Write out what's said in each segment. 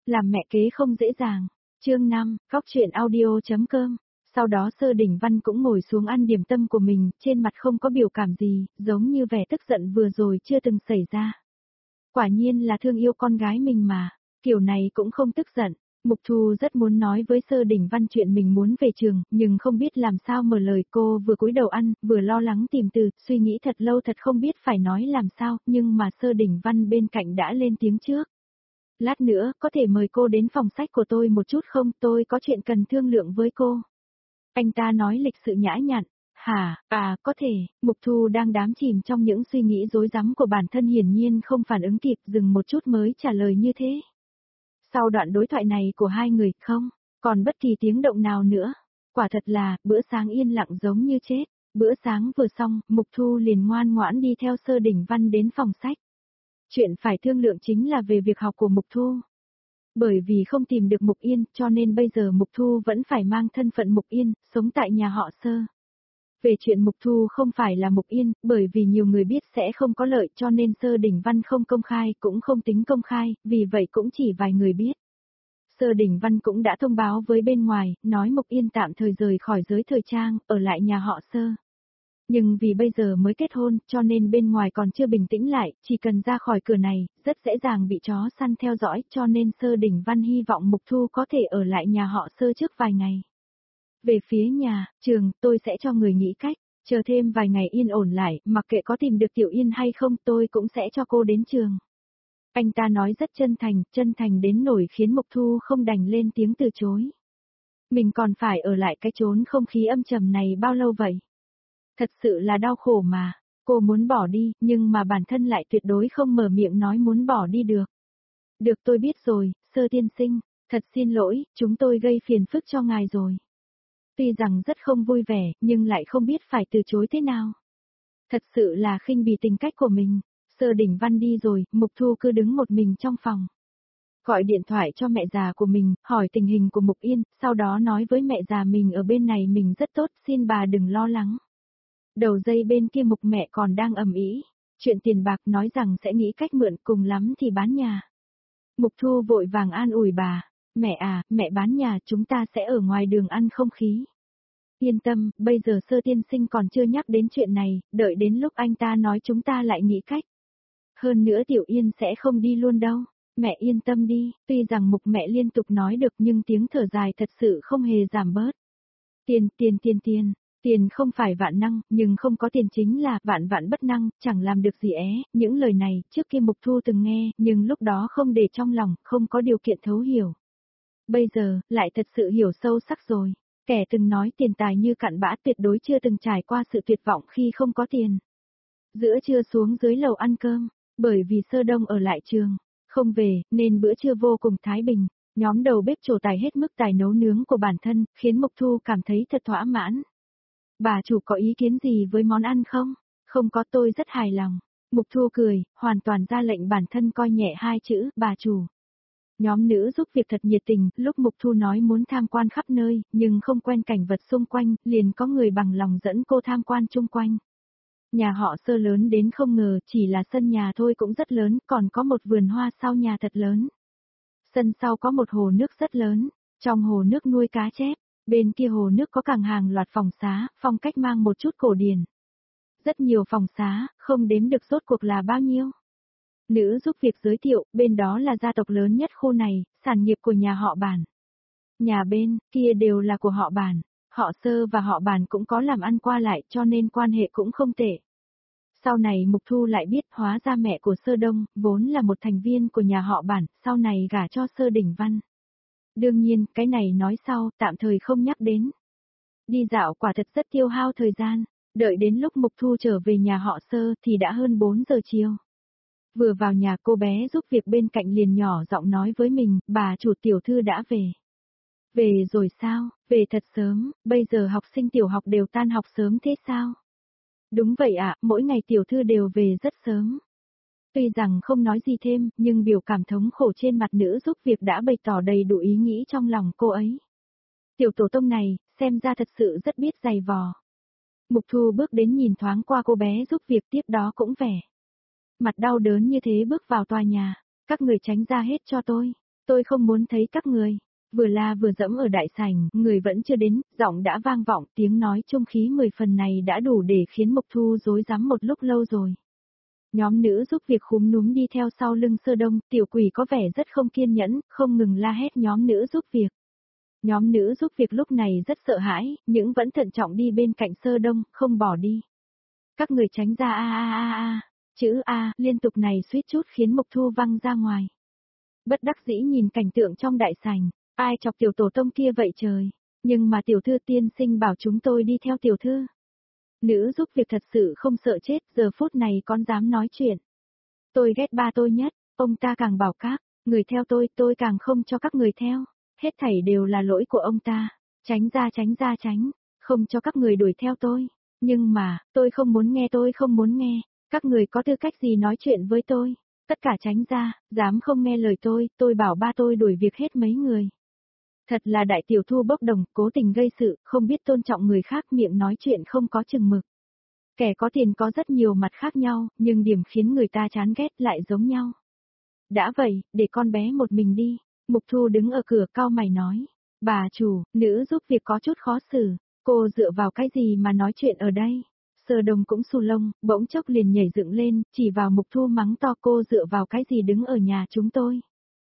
Làm mẹ kế không dễ dàng. Chương 5, Góc truyện audio.com. Sau đó Sơ Đỉnh Văn cũng ngồi xuống ăn điểm tâm của mình, trên mặt không có biểu cảm gì, giống như vẻ tức giận vừa rồi chưa từng xảy ra. Quả nhiên là thương yêu con gái mình mà, kiểu này cũng không tức giận. Mục Thu rất muốn nói với Sơ Đỉnh Văn chuyện mình muốn về trường, nhưng không biết làm sao mở lời. Cô vừa cúi đầu ăn, vừa lo lắng tìm từ, suy nghĩ thật lâu thật không biết phải nói làm sao, nhưng mà Sơ Đỉnh Văn bên cạnh đã lên tiếng trước. Lát nữa, có thể mời cô đến phòng sách của tôi một chút không, tôi có chuyện cần thương lượng với cô. Anh ta nói lịch sự nhã nhặn. Hả, có thể. Mục Thu đang đắm chìm trong những suy nghĩ rối rắm của bản thân, hiển nhiên không phản ứng kịp, dừng một chút mới trả lời như thế. Sau đoạn đối thoại này của hai người, không còn bất kỳ tiếng động nào nữa. Quả thật là, bữa sáng yên lặng giống như chết. Bữa sáng vừa xong, Mục Thu liền ngoan ngoãn đi theo Sơ Đỉnh Văn đến phòng sách. Chuyện phải thương lượng chính là về việc học của Mục Thu. Bởi vì không tìm được Mục Yên, cho nên bây giờ Mục Thu vẫn phải mang thân phận Mục Yên, sống tại nhà họ Sơ. Về chuyện Mục Thu không phải là Mục Yên, bởi vì nhiều người biết sẽ không có lợi, cho nên Sơ Đỉnh Văn không công khai, cũng không tính công khai, vì vậy cũng chỉ vài người biết. Sơ Đỉnh Văn cũng đã thông báo với bên ngoài, nói Mục Yên tạm thời rời khỏi giới thời trang, ở lại nhà họ Sơ. Nhưng vì bây giờ mới kết hôn, cho nên bên ngoài còn chưa bình tĩnh lại, chỉ cần ra khỏi cửa này, rất dễ dàng bị chó săn theo dõi, cho nên Sơ Đỉnh Văn hy vọng Mục Thu có thể ở lại nhà họ Sơ trước vài ngày. Về phía nhà, trường, tôi sẽ cho người nghĩ cách, chờ thêm vài ngày yên ổn lại, mặc kệ có tìm được Tiểu Yên hay không, tôi cũng sẽ cho cô đến trường. Anh ta nói rất chân thành đến nỗi khiến Mục Thu không đành lên tiếng từ chối. Mình còn phải ở lại cái chốn không khí âm trầm này bao lâu vậy? Thật sự là đau khổ mà, cô muốn bỏ đi, nhưng mà bản thân lại tuyệt đối không mở miệng nói muốn bỏ đi được. Được, tôi biết rồi, Sơ tiên sinh, thật xin lỗi, chúng tôi gây phiền phức cho ngài rồi. Tuy rằng rất không vui vẻ, nhưng lại không biết phải từ chối thế nào. Thật sự là khinh bỉ tính cách của mình. Sơ Đỉnh Văn đi rồi, Mục Thu cứ đứng một mình trong phòng. Gọi điện thoại cho mẹ già của mình, hỏi tình hình của Mục Yên, sau đó nói với mẹ già mình ở bên này mình rất tốt, xin bà đừng lo lắng. Đầu dây bên kia Mục mẹ còn đang ầm ĩ, chuyện tiền bạc, nói rằng sẽ nghĩ cách mượn, cùng lắm thì bán nhà. Mục Thu vội vàng an ủi bà, mẹ bán nhà, chúng ta sẽ ở ngoài đường ăn không khí. Yên tâm, bây giờ Sơ tiên sinh còn chưa nhắc đến chuyện này, đợi đến lúc anh ta nói chúng ta lại nghĩ cách. Hơn nữa Tiểu Yên sẽ không đi luôn đâu, mẹ yên tâm đi, tuy rằng Mục mẹ liên tục nói được nhưng tiếng thở dài thật sự không hề giảm bớt. Tiền không phải vạn năng, nhưng không có tiền chính là vạn vạn bất năng, chẳng làm được gì những lời này, trước kia Mục Thu từng nghe, nhưng lúc đó không để trong lòng, không có điều kiện thấu hiểu. Bây giờ, lại thật sự hiểu sâu sắc rồi. Kẻ từng nói tiền tài như cặn bã tuyệt đối chưa từng trải qua sự tuyệt vọng khi không có tiền. Giữa trưa xuống dưới lầu ăn cơm, bởi vì Sơ Đông ở lại trường, không về, nên bữa trưa vô cùng thái bình. Nhóm đầu bếp trổ tài hết mức tài nấu nướng của bản thân, khiến Mục Thu cảm thấy thật thỏa mãn. Bà chủ có ý kiến gì với món ăn không? Không có, tôi rất hài lòng. Mục Thu cười, hoàn toàn ra lệnh bản thân coi nhẹ hai chữ, bà chủ. Nhóm nữ giúp việc thật nhiệt tình, lúc Mục Thu nói muốn tham quan khắp nơi, nhưng không quen cảnh vật xung quanh, liền có người bằng lòng dẫn cô tham quan chung quanh. Nhà họ Sơ lớn đến không ngờ, chỉ là sân nhà thôi cũng rất lớn, còn có một vườn hoa sau nhà thật lớn. Sân sau có một hồ nước rất lớn, trong hồ nước nuôi cá chép, bên kia hồ nước có càng hàng loạt phòng xá, phong cách mang một chút cổ điển. Rất nhiều phòng xá, không đếm được rốt cuộc là bao nhiêu. Nữ giúp việc giới thiệu, bên đó là gia tộc lớn nhất khu này, sản nghiệp của nhà họ Bản. Nhà bên kia đều là của họ Bản, họ Sơ và họ Bản cũng có làm ăn qua lại, cho nên quan hệ cũng không tệ. Sau này Mục Thu lại biết hóa ra mẹ của Sơ Đông, vốn là một thành viên của nhà họ Bản, sau này gả cho Sơ Đỉnh Văn. Đương nhiên, cái này nói sau, tạm thời không nhắc đến. Đi dạo quả thật rất tiêu hao thời gian, đợi đến lúc Mục Thu trở về nhà họ Sơ thì đã hơn 4 giờ chiều. Vừa vào nhà, cô bé giúp việc bên cạnh liền nhỏ giọng nói với mình, bà chủ, tiểu thư đã về. Về rồi sao, về thật sớm, bây giờ học sinh tiểu học đều tan học sớm thế sao? Đúng vậy ạ, mỗi ngày tiểu thư đều về rất sớm. Tuy rằng không nói gì thêm, nhưng biểu cảm thống khổ trên mặt nữ giúp việc đã bày tỏ đầy đủ ý nghĩ trong lòng cô ấy. Tiểu tổ tông này, xem ra thật sự rất biết giày vò. Mục Thu bước đến nhìn thoáng qua cô bé giúp việc, tiếp đó cũng vẻ mặt đau đớn như thế bước vào tòa nhà. Các người tránh ra hết cho tôi tôi không muốn thấy các người. Vừa la vừa dẫm ở đại sảnh, người vẫn chưa đến, giọng đã vang vọng, tiếng nói trung khí 10 phần này đã đủ để khiến Mục Thu rối rắm một lúc lâu rồi. Nhóm nữ giúp việc khúm núm đi theo sau lưng Sơ Đông, tiểu quỷ có vẻ rất không kiên nhẫn, không ngừng la hét nhóm nữ giúp việc. Nhóm nữ giúp việc lúc này rất sợ hãi, nhưng vẫn thận trọng đi bên cạnh Sơ Đông, không bỏ đi. Các người tránh ra chữ A liên tục này suýt chút khiến Mục Thu văng ra ngoài. Bất đắc dĩ nhìn cảnh tượng trong đại sảnh, ai chọc tiểu tổ tông kia vậy trời, nhưng mà tiểu thư tiên sinh bảo chúng tôi đi theo tiểu thư. Nữ giúp việc thật sự không sợ chết, giờ phút này con dám nói chuyện. Tôi ghét ba tôi nhất, ông ta càng bảo các người theo tôi càng không cho các người theo. Hết thảy đều là lỗi của ông ta. Tránh ra, không cho các người đuổi theo tôi. Nhưng mà, tôi không muốn nghe. Các người có tư cách gì nói chuyện với tôi? Tất cả tránh ra, dám không nghe lời tôi bảo ba tôi đuổi việc hết mấy người. Thật là đại tiểu thư bốc đồng, cố tình gây sự, không biết tôn trọng người khác, miệng nói chuyện không có chừng mực. Kẻ có tiền có rất nhiều mặt khác nhau, nhưng điểm khiến người ta chán ghét lại giống nhau. Đã vậy, để con bé một mình đi. Mục Thu đứng ở cửa cau mày nói. Bà chủ, nữ giúp việc có chút khó xử. Cô dựa vào cái gì mà nói chuyện ở đây? Sơ Đông cũng xù lông, bỗng chốc liền nhảy dựng lên, chỉ vào Mục Thu mắng to, cô dựa vào cái gì đứng ở nhà chúng tôi?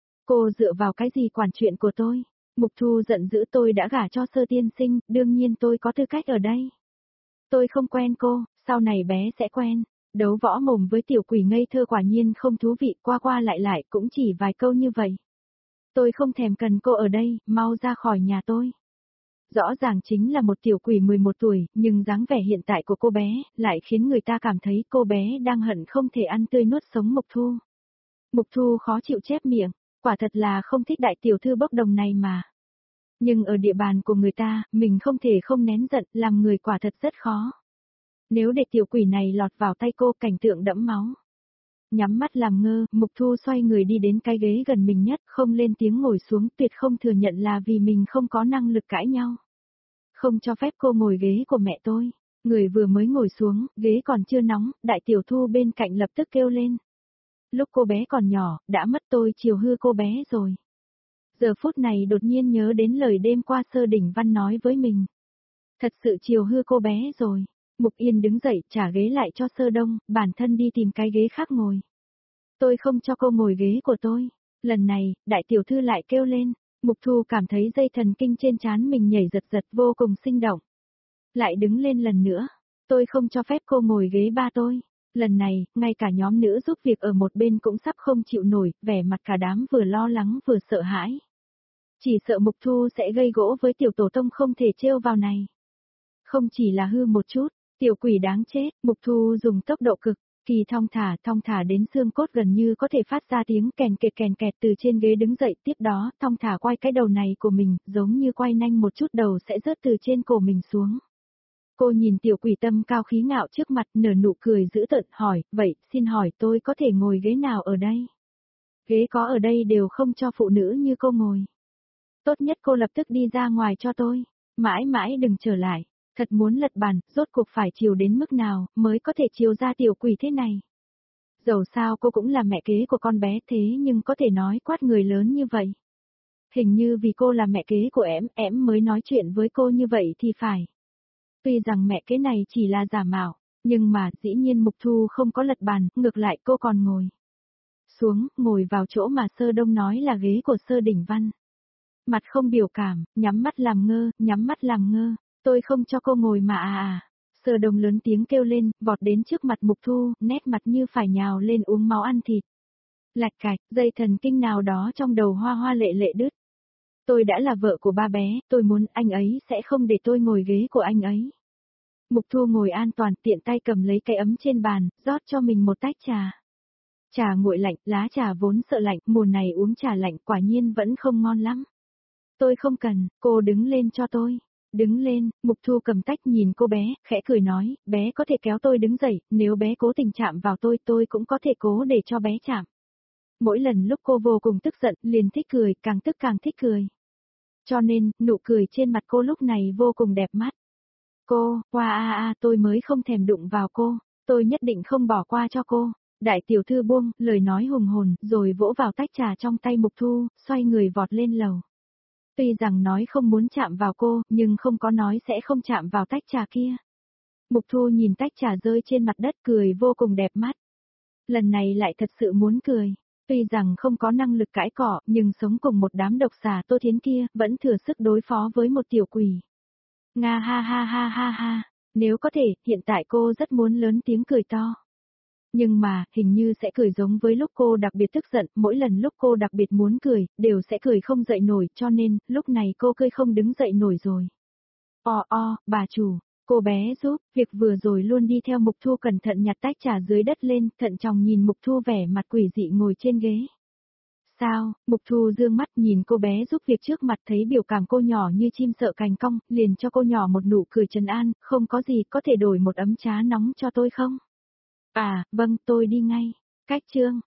Cô dựa vào cái gì quản chuyện của tôi? Mục Thu giận dữ, tôi đã gả cho Sơ tiên sinh, đương nhiên tôi có tư cách ở đây. Tôi không quen cô, sau này bé sẽ quen. Đấu võ mồm với tiểu quỷ ngây thơ quả nhiên không thú vị, qua qua lại cũng chỉ vài câu như vậy. Tôi không thèm cần cô ở đây, mau ra khỏi nhà tôi. Rõ ràng chính là một tiểu quỷ 11 tuổi, nhưng dáng vẻ hiện tại của cô bé, lại khiến người ta cảm thấy cô bé đang hận không thể ăn tươi nuốt sống Mục Thu. Mục Thu khó chịu chép miệng, quả thật là không thích đại tiểu thư bốc đồng này mà. Nhưng ở địa bàn của người ta, mình không thể không nén giận, làm người quả thật rất khó. Nếu để tiểu quỷ này lọt vào tay cô, cảnh tượng đẫm máu. Nhắm mắt làm ngơ, Mục Thu xoay người đi đến cái ghế gần mình nhất, không lên tiếng ngồi xuống, tuyệt không thừa nhận là vì mình không có năng lực cãi nhau. Không cho phép cô ngồi ghế của mẹ tôi. Người vừa mới ngồi xuống, ghế còn chưa nóng, đại tiểu thư bên cạnh lập tức kêu lên. Lúc cô bé còn nhỏ, đã mất tôi chiều hư cô bé rồi. Giờ phút này đột nhiên nhớ đến lời đêm qua Sơ Đỉnh Văn nói với mình. Thật sự chiều hư cô bé rồi. Mục Yên đứng dậy trả ghế lại cho Sơ Đông, bản thân đi tìm cái ghế khác ngồi. Tôi không cho cô ngồi ghế của tôi. Lần này, đại tiểu thư lại kêu lên. Mục Thu cảm thấy dây thần kinh trên trán mình nhảy giật giật vô cùng sinh động. Lại đứng lên lần nữa. Tôi không cho phép cô ngồi ghế ba tôi. Lần này, ngay cả nhóm nữ giúp việc ở một bên cũng sắp không chịu nổi, vẻ mặt cả đám vừa lo lắng vừa sợ hãi. Chỉ sợ Mục Thu sẽ gây gỗ với tiểu tổ tông không thể trêu vào này. Không chỉ là hư một chút, tiểu quỷ đáng chết, Mục Thu dùng tốc độ cực kỳ thong thả đến xương cốt gần như có thể phát ra tiếng kèn kẹt từ trên ghế đứng dậy, tiếp đó thong thả quay cái đầu này của mình, giống như quay nhanh một chút đầu sẽ rớt từ trên cổ mình xuống. Cô nhìn tiểu quỷ tâm cao khí ngạo trước mặt, nở nụ cười dữ tợn, hỏi, vậy, xin hỏi tôi có thể ngồi ghế nào ở đây? Ghế có ở đây đều không cho phụ nữ như cô ngồi. Tốt nhất cô lập tức đi ra ngoài cho tôi, mãi mãi đừng trở lại. Thật muốn lật bàn, rốt cuộc phải chiều đến mức nào, mới có thể chiều ra tiểu quỷ thế này. Dẫu sao cô cũng là mẹ kế của con bé thế nhưng có thể nói quát người lớn như vậy. Hình như vì cô là mẹ kế của em mới nói chuyện với cô như vậy thì phải. Tuy rằng mẹ kế này chỉ là giả mạo, nhưng mà dĩ nhiên Mục Thu không có lật bàn, ngược lại cô còn ngồi xuống, ngồi vào chỗ mà Sơ Đông nói là ghế của Sơ Đỉnh Văn. Mặt không biểu cảm, nhắm mắt làm ngơ. Tôi không cho cô ngồi mà Sơ Đông lớn tiếng kêu lên, vọt đến trước mặt Mục Thu, nét mặt như phải nhào lên uống máu ăn thịt. Lạch cạch, dây thần kinh nào đó trong đầu hoa hoa lệ lệ đứt. Tôi đã là vợ của ba bé, tôi muốn anh ấy sẽ không để tôi ngồi ghế của anh ấy. Mục Thu ngồi an toàn, tiện tay cầm lấy cái ấm trên bàn, rót cho mình một tách trà. Trà nguội lạnh, lá trà vốn sợ lạnh, mùa này uống trà lạnh quả nhiên vẫn không ngon lắm. Tôi không cần, cô đứng lên cho tôi. Đứng lên, Mục Thu cầm tách nhìn cô bé, khẽ cười nói, bé có thể kéo tôi đứng dậy, nếu bé cố tình chạm vào tôi cũng có thể cố để cho bé chạm. Mỗi lần lúc cô vô cùng tức giận, liền thích cười, càng tức càng thích cười. Cho nên, nụ cười trên mặt cô lúc này vô cùng đẹp mắt. Cô, tôi mới không thèm đụng vào cô, tôi nhất định không bỏ qua cho cô. Đại tiểu thư buông, lời nói hùng hồn, rồi vỗ vào tách trà trong tay Mục Thu, xoay người vọt lên lầu. Tuy rằng nói không muốn chạm vào cô, nhưng không có nói sẽ không chạm vào tách trà kia. Mục Thu nhìn tách trà rơi trên mặt đất cười vô cùng đẹp mắt. Lần này lại thật sự muốn cười. Tuy rằng không có năng lực cãi cọ, nhưng sống cùng một đám độc xà Tô Thiến kia, vẫn thừa sức đối phó với một tiểu quỷ. Nga ha ha ha ha ha, nếu có thể, hiện tại cô rất muốn lớn tiếng cười to. Nhưng mà, hình như sẽ cười giống với lúc cô đặc biệt tức giận, mỗi lần lúc cô đặc biệt muốn cười, đều sẽ cười không dậy nổi, cho nên, lúc này cô cười không đứng dậy nổi rồi. Bà chủ, cô bé giúp, việc vừa rồi luôn đi theo Mục Thu cẩn thận nhặt tách trà dưới đất lên, thận trọng nhìn Mục Thu vẻ mặt quỷ dị ngồi trên ghế. Sao, Mục Thu dương mắt nhìn cô bé giúp việc trước mặt thấy biểu cảm cô nhỏ như chim sợ cành cong, liền cho cô nhỏ một nụ cười trấn an, không có gì có thể đổi một ấm trà nóng cho tôi không? À, vâng, tôi đi ngay. Cách chương.